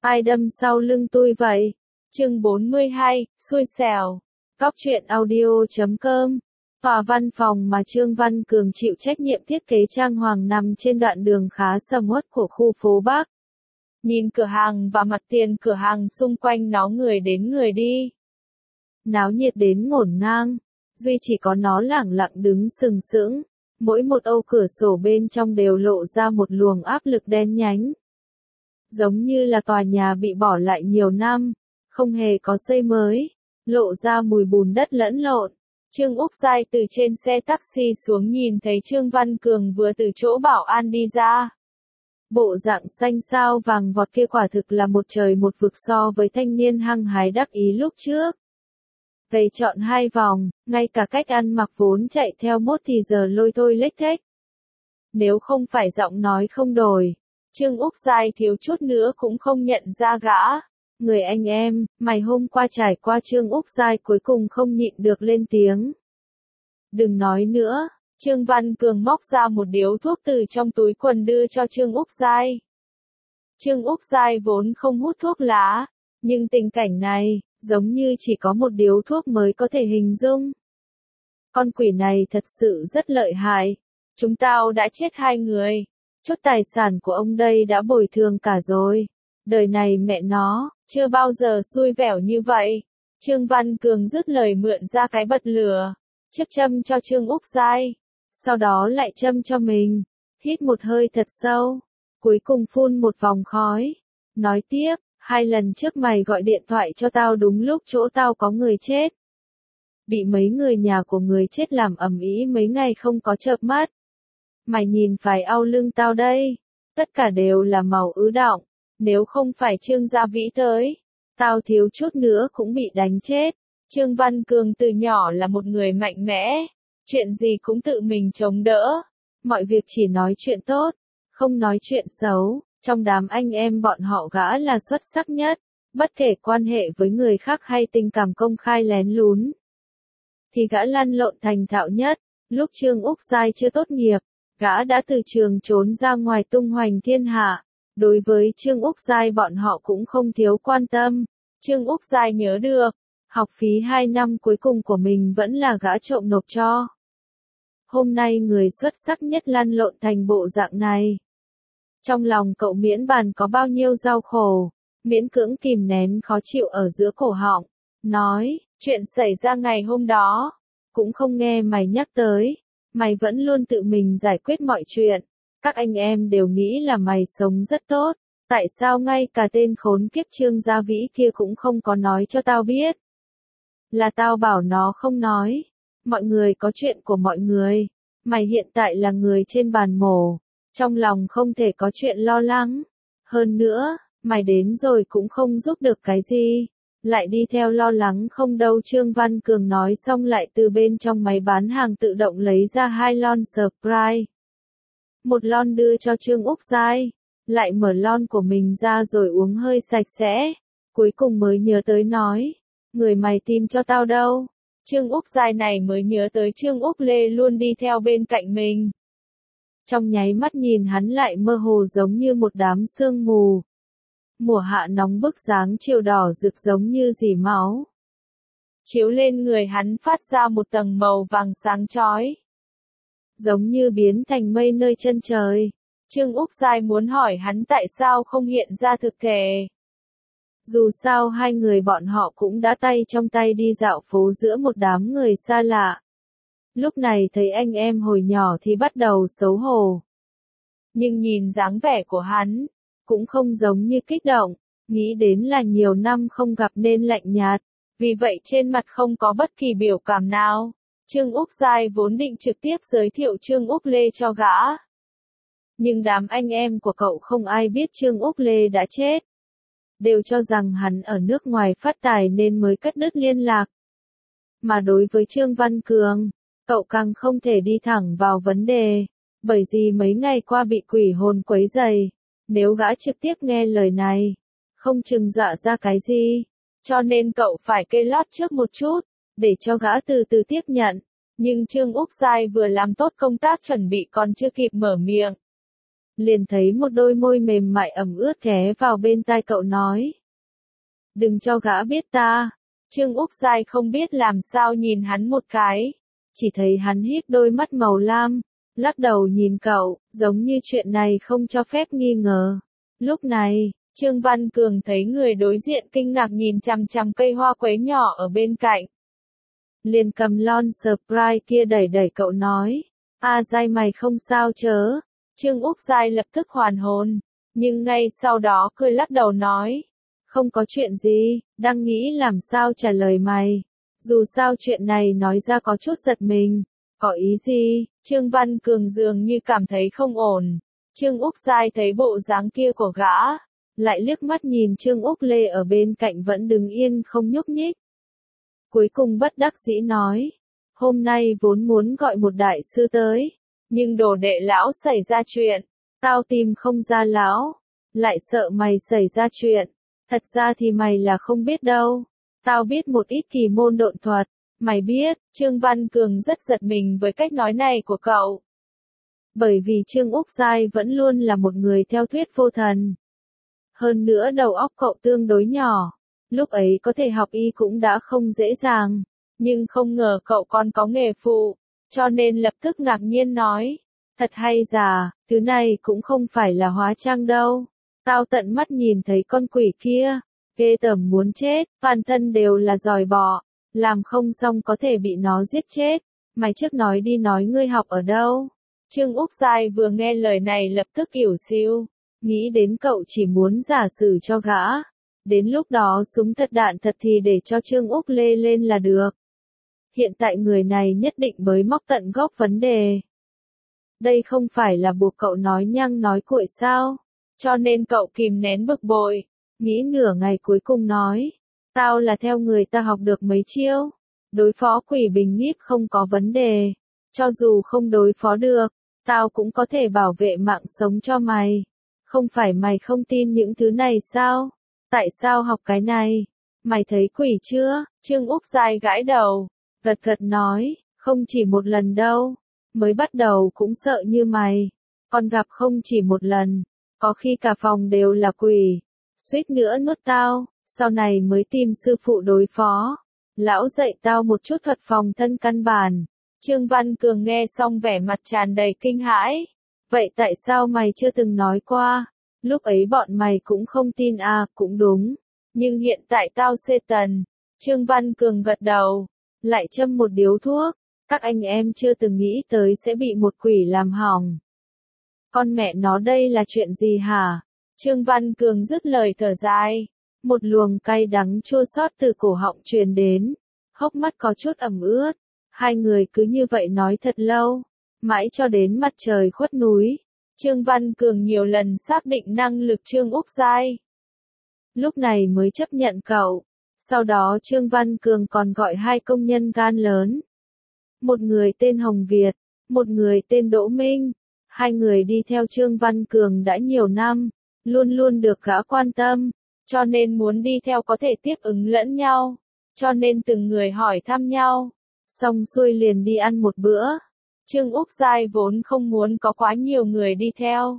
Ai đâm sau lưng tôi vậy? Chương 42, xui xẻo. Cóc truyện audio.com. Tòa văn phòng mà Trương Văn Cường chịu trách nhiệm thiết kế trang hoàng nằm trên đoạn đường khá sầm uất của khu phố Bắc. Nhìn cửa hàng và mặt tiền cửa hàng xung quanh nó người đến người đi. Náo nhiệt đến ngổn ngang. Duy chỉ có nó lẳng lặng đứng sừng sững. Mỗi một ô cửa sổ bên trong đều lộ ra một luồng áp lực đen nhánh. Giống như là tòa nhà bị bỏ lại nhiều năm, không hề có xây mới, lộ ra mùi bùn đất lẫn lộn. Trương Úc Giai từ trên xe taxi xuống nhìn thấy Trương Văn Cường vừa từ chỗ bảo an đi ra. Bộ dạng xanh xao vàng vọt kia quả thực là một trời một vực so với thanh niên hăng hái đắc ý lúc trước. Gầy trọn hai vòng, ngay cả cách ăn mặc vốn chạy theo mốt thì giờ lôi thôi lếch thếch. Nếu không phải giọng nói không đổi, Trương Úc Giai thiếu chút nữa cũng không nhận ra gã. Người anh em, mày hôm qua trải qua. Trương Úc Giai cuối cùng không nhịn được lên tiếng. Đừng nói nữa. Trương Văn Cường móc ra một điếu thuốc từ trong túi quần đưa cho Trương Úc Giai. Trương Úc Giai vốn không hút thuốc lá, nhưng tình cảnh này, giống như chỉ có một điếu thuốc mới có thể hình dung. Con quỷ này thật sự rất lợi hại. Chúng tao đã chết 2 người. Chút tài sản của ông đây đã bồi thường cả rồi. Đời này mẹ nó, chưa bao giờ xui vẻo như vậy. Trương Văn Cường dứt lời mượn ra cái bật lửa. Trước châm cho Trương Úc Giai. Sau đó lại châm cho mình. Hít một hơi thật sâu. Cuối cùng phun một vòng khói. Nói tiếp, 2 lần trước mày gọi điện thoại cho tao đúng lúc chỗ tao có người chết. Bị mấy người nhà của người chết làm ầm ĩ mấy ngày không có chợp mắt. Mày nhìn phải au lưng tao đây. Tất cả đều là màu ứ đọng. Nếu không phải Trương Gia Vĩ tới, tao thiếu chút nữa cũng bị đánh chết. Trương Văn Cường từ nhỏ là một người mạnh mẽ. Chuyện gì cũng tự mình chống đỡ. Mọi việc chỉ nói chuyện tốt, không nói chuyện xấu. Trong đám anh em bọn họ gã là xuất sắc nhất. Bất kể quan hệ với người khác hay tình cảm công khai lén lún, thì gã lăn lộn thành thạo nhất. Lúc Trương Úc Giai chưa tốt nghiệp, gã đã từ trường trốn ra ngoài tung hoành thiên hạ. Đối với Trương Úc Giai bọn họ cũng không thiếu quan tâm. Trương Úc Giai nhớ được, học phí 2 năm cuối cùng của mình vẫn là gã trộm nộp cho. Hôm nay người xuất sắc nhất lăn lộn thành bộ dạng này. Trong lòng cậu miễn bàn có bao nhiêu đau khổ, miễn cưỡng kìm nén khó chịu ở giữa cổ họng. Nói, chuyện xảy ra ngày hôm đó, cũng không nghe mày nhắc tới. Mày vẫn luôn tự mình giải quyết mọi chuyện. Các anh em đều nghĩ là mày sống rất tốt. Tại sao ngay cả tên khốn kiếp Trương Gia Vĩ kia cũng không có nói cho tao biết? Là tao bảo nó không nói. Mọi người có chuyện của mọi người. Mày hiện tại là người trên bàn mổ. Trong lòng không thể có chuyện lo lắng. Hơn nữa, mày đến rồi cũng không giúp được cái gì. Lại đi theo lo lắng không đâu. Trương Văn Cường nói xong lại từ bên trong máy bán hàng tự động lấy ra 2 lon Sprite. Một lon đưa cho Trương Úc Giai, lại mở lon của mình ra rồi uống hơi sạch sẽ. Cuối cùng mới nhớ tới nói, người mày tìm cho tao đâu. Trương Úc Giai này mới nhớ tới Trương Úc Lê luôn đi theo bên cạnh mình. Trong nháy mắt nhìn hắn lại mơ hồ giống như một đám sương mù. Mùa hạ nóng bức dáng chiều đỏ rực giống như dỉ máu. Chiếu lên người hắn phát ra một tầng màu vàng sáng chói. Giống như biến thành mây nơi chân trời. Trương Úc Giai muốn hỏi hắn tại sao không hiện ra thực thể. Dù sao 2 người bọn họ cũng đã tay trong tay đi dạo phố giữa một đám người xa lạ. Lúc này thấy anh em hồi nhỏ thì bắt đầu xấu hổ. Nhưng nhìn dáng vẻ của hắn, cũng không giống như kích động, nghĩ đến là nhiều năm không gặp nên lạnh nhạt. Vì vậy trên mặt không có bất kỳ biểu cảm nào. Trương Úc Giai vốn định trực tiếp giới thiệu Trương Úc Lê cho gã. Nhưng đám anh em của cậu không ai biết Trương Úc Lê đã chết. Đều cho rằng hắn ở nước ngoài phát tài nên mới cắt đứt liên lạc. Mà đối với Trương Văn Cường, cậu càng không thể đi thẳng vào vấn đề. Bởi vì mấy ngày qua bị quỷ hồn quấy rầy. Nếu gã trực tiếp nghe lời này, không chừng dọa ra cái gì. Cho nên cậu phải kê lót trước một chút, để cho gã từ từ tiếp nhận. Nhưng Trương Úc Giai vừa làm tốt công tác chuẩn bị còn chưa kịp mở miệng. liền thấy một đôi môi mềm mại ẩm ướt ghé vào bên tai cậu nói. Đừng cho gã biết ta. Trương Úc Giai không biết làm sao nhìn hắn một cái. Chỉ thấy hắn híp đôi mắt màu lam, lắc đầu nhìn cậu, giống như chuyện này không cho phép nghi ngờ. Lúc này, Trương Văn Cường thấy người đối diện kinh ngạc nhìn chằm chằm cây hoa quế nhỏ ở bên cạnh. Liền cầm lon Sprite kia đẩy đẩy cậu nói. Giai mày không sao chớ. Trương Úc Giai lập tức hoàn hồn, nhưng ngay sau đó cười lắc đầu nói. Không có chuyện gì, đang nghĩ làm sao trả lời mày. Dù sao chuyện này nói ra có chút giật mình. Có ý gì? Trương Văn Cường dường như cảm thấy không ổn. Trương Úc Giai thấy bộ dáng kia của gã, lại liếc mắt nhìn Trương Úc Lê ở bên cạnh vẫn đứng yên không nhúc nhích. Cuối cùng bất đắc dĩ nói, hôm nay vốn muốn gọi một đại sư tới, nhưng đồ đệ lão xảy ra chuyện, tao tìm không ra lão, lại sợ mày xảy ra chuyện, thật ra thì mày là không biết đâu, tao biết một ít kỳ môn độn thuật, mày biết. Trương Văn Cường rất giật mình với cách nói này của cậu. Bởi vì Trương Úc Giai vẫn luôn là một người theo thuyết vô thần. Hơn nữa đầu óc cậu tương đối nhỏ, lúc ấy có thể học y cũng đã không dễ dàng, nhưng không ngờ cậu còn có nghề phụ, cho nên lập tức ngạc nhiên nói, thật hay giả, thứ này cũng không phải là hóa trang đâu, tao tận mắt nhìn thấy con quỷ kia, ghê tởm muốn chết, toàn thân đều là giòi bọ, làm không xong có thể bị nó giết chết, mày trước nói đi nói ngươi học ở đâu. Trương Úc Giai vừa nghe lời này lập tức ỉu xìu. Nghĩ đến cậu chỉ muốn giả sử cho gã. Đến lúc đó súng thật đạn thật thì để cho Trương Úc Lê lên là được. Hiện tại người này nhất định mới móc tận gốc vấn đề. Đây không phải là buộc cậu nói nhăng nói cuội sao? Cho nên cậu kìm nén bực bội. Nghĩ nửa ngày cuối cùng nói. Tao là theo người ta học được mấy chiêu. Đối phó quỷ bình nhiếp không có vấn đề. Cho dù không đối phó được, tao cũng có thể bảo vệ mạng sống cho mày. Không phải mày không tin những thứ này sao? Tại sao học cái này? Mày thấy quỷ chưa? Trương Úc Giai gãi đầu, gật gật nói, không chỉ một lần đâu. Mới bắt đầu cũng sợ như mày. Còn gặp không chỉ một lần. Có khi cả phòng đều là quỷ. Suýt nữa nuốt tao, sau này mới tìm sư phụ đối phó. Lão dạy tao một chút thuật phòng thân căn bản. Trương Văn Cường nghe xong vẻ mặt tràn đầy kinh hãi. Vậy tại sao mày chưa từng nói qua? Lúc ấy bọn mày cũng không tin cũng đúng. Nhưng hiện tại tao xê tần. Trương Văn Cường gật đầu. Lại châm một điếu thuốc. Các anh em chưa từng nghĩ tới sẽ bị một quỷ làm hỏng. Con mẹ nó đây là chuyện gì hả? Trương Văn Cường dứt lời thở dài. Một luồng cay đắng chua xót từ cổ họng truyền đến. Hốc mắt có chút ẩm ướt. Hai người cứ như vậy nói thật lâu. Mãi cho đến mặt trời khuất núi. Trương Văn Cường nhiều lần xác định năng lực Trương Úc Giai. Lúc này mới chấp nhận cậu. Sau đó Trương Văn Cường còn gọi hai công nhân gan lớn. Một người tên Hồng Việt, một người tên Đỗ Minh. Hai người đi theo Trương Văn Cường đã nhiều năm, luôn luôn được gã quan tâm, cho nên muốn đi theo có thể tiếp ứng lẫn nhau, cho nên từng người hỏi thăm nhau. Xong xuôi liền đi ăn một bữa. Trương Úc Giai vốn không muốn có quá nhiều người đi theo.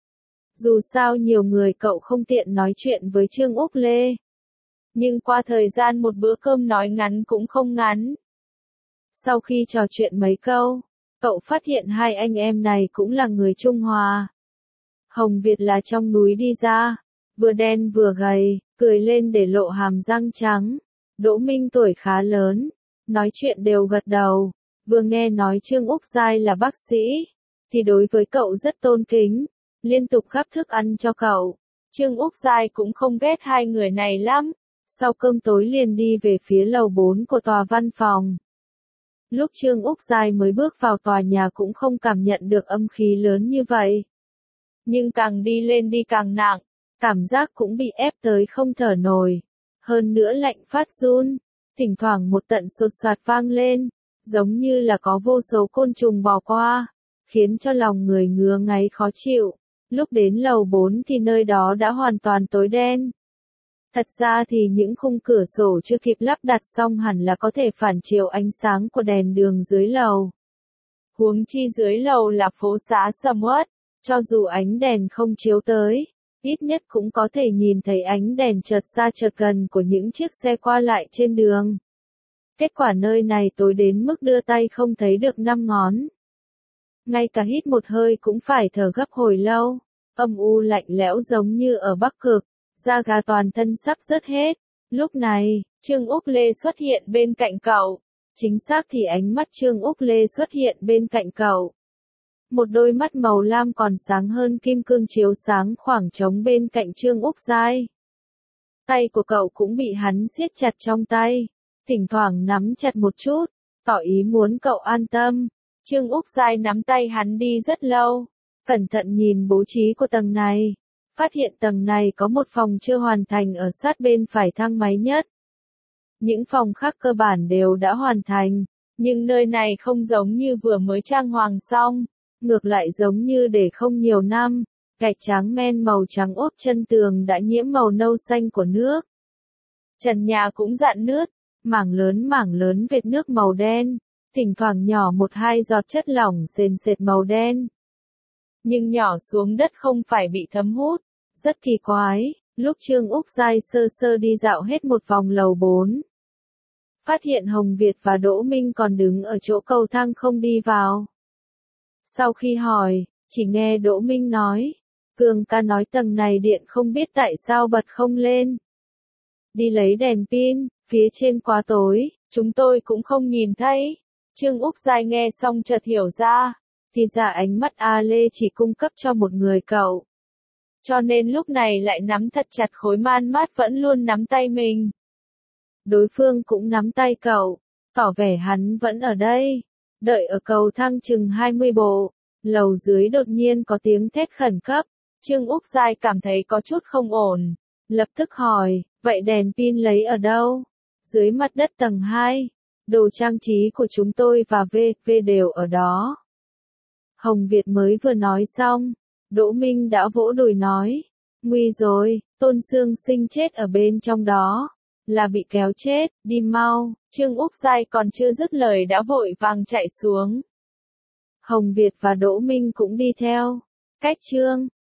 Dù sao nhiều người cậu không tiện nói chuyện với Trương Úc Lê. Nhưng qua thời gian một bữa cơm nói ngắn cũng không ngắn. Sau khi trò chuyện mấy câu, cậu phát hiện hai anh em này cũng là người Trung Hoa. Hồng Việt là trong núi đi ra, vừa đen vừa gầy, cười lên để lộ hàm răng trắng. Đỗ Minh tuổi khá lớn, nói chuyện đều gật đầu, vừa nghe nói Trương Úc Giai là bác sĩ, thì đối với cậu rất tôn kính, liên tục gắp thức ăn cho cậu. Trương Úc Giai cũng không ghét hai người này lắm, sau cơm tối liền đi về phía lầu 4 của tòa văn phòng. Lúc Trương Úc Giai mới bước vào tòa nhà cũng không cảm nhận được âm khí lớn như vậy. Nhưng càng đi lên đi càng nặng, cảm giác cũng bị ép tới không thở nổi. Hơn nữa lạnh phát run, thỉnh thoảng một trận sột soạt vang lên, giống như là có vô số côn trùng bò qua, khiến cho lòng người ngứa ngáy khó chịu. Lúc đến lầu 4 thì nơi đó đã hoàn toàn tối đen. Thật ra thì những khung cửa sổ chưa kịp lắp đặt xong hẳn là có thể phản chiếu ánh sáng của đèn đường dưới lầu. Huống chi dưới lầu là phố xá sầm uất, Cho dù ánh đèn không chiếu tới, ít nhất cũng có thể nhìn thấy ánh đèn chợt xa chợt gần của những chiếc xe qua lại trên đường. Kết quả nơi này tối đến mức đưa tay không thấy được 5 ngón. Ngay cả hít một hơi cũng phải thở gấp hồi lâu, âm u lạnh lẽo giống như ở Bắc Cực, da gà toàn thân sắp rớt hết. Lúc này, Trương Úc Lê xuất hiện bên cạnh cậu. Chính xác thì ánh mắt Trương Úc Lê xuất hiện bên cạnh cậu. Một đôi mắt màu lam còn sáng hơn kim cương chiếu sáng khoảng trống bên cạnh Trương Úc Giai. Tay của cậu cũng bị hắn siết chặt trong tay, thỉnh thoảng nắm chặt một chút, tỏ ý muốn cậu an tâm. Trương Úc Giai nắm tay hắn đi rất lâu, cẩn thận nhìn bố trí của tầng này, phát hiện tầng này có một phòng chưa hoàn thành ở sát bên phải thang máy nhất. Những phòng khác cơ bản đều đã hoàn thành, nhưng nơi này không giống như vừa mới trang hoàng xong, ngược lại giống như để không nhiều năm, gạch trắng men màu trắng ốp chân tường đã nhiễm màu nâu xanh của nước. Trần nhà cũng rạn nứt, mảng lớn vệt nước màu đen, thỉnh thoảng nhỏ một hai giọt chất lỏng sền sệt màu đen. Nhưng nhỏ xuống đất không phải bị thấm hút, rất kỳ quái, lúc Trương Úc Giai sơ sơ đi dạo hết một vòng lầu 4. Phát hiện Hồng Việt và Đỗ Minh còn đứng ở chỗ cầu thang không đi vào. Sau khi hỏi, chỉ nghe Đỗ Minh nói, Cường ca nói tầng này điện không biết tại sao bật không lên. Đi lấy đèn pin, phía trên quá tối, chúng tôi cũng không nhìn thấy. Trương Úc Giai nghe xong chợt hiểu ra, thì ra ánh mắt A Lê chỉ cung cấp cho một người cậu. Cho nên lúc này lại nắm thật chặt khối man mát vẫn luôn nắm tay mình. Đối phương cũng nắm tay cậu, tỏ vẻ hắn vẫn ở đây, đợi ở cầu thang chừng 20 bộ. Lầu dưới đột nhiên có tiếng thét khẩn cấp, Trương Úc Giai cảm thấy có chút không ổn, lập tức hỏi, vậy đèn pin lấy ở đâu? Dưới mặt đất tầng 2, đồ trang trí của chúng tôi và VV đều ở đó. Hồng Việt mới vừa nói xong, Đỗ Minh đã vỗ đùi nói, nguy rồi, Tôn Sương Sinh chết ở bên trong đó, là bị kéo chết, đi mau. Trương Úc Giai còn chưa dứt lời đã vội vàng chạy xuống. Hồng Việt và Đỗ Minh cũng đi theo. Cách Trương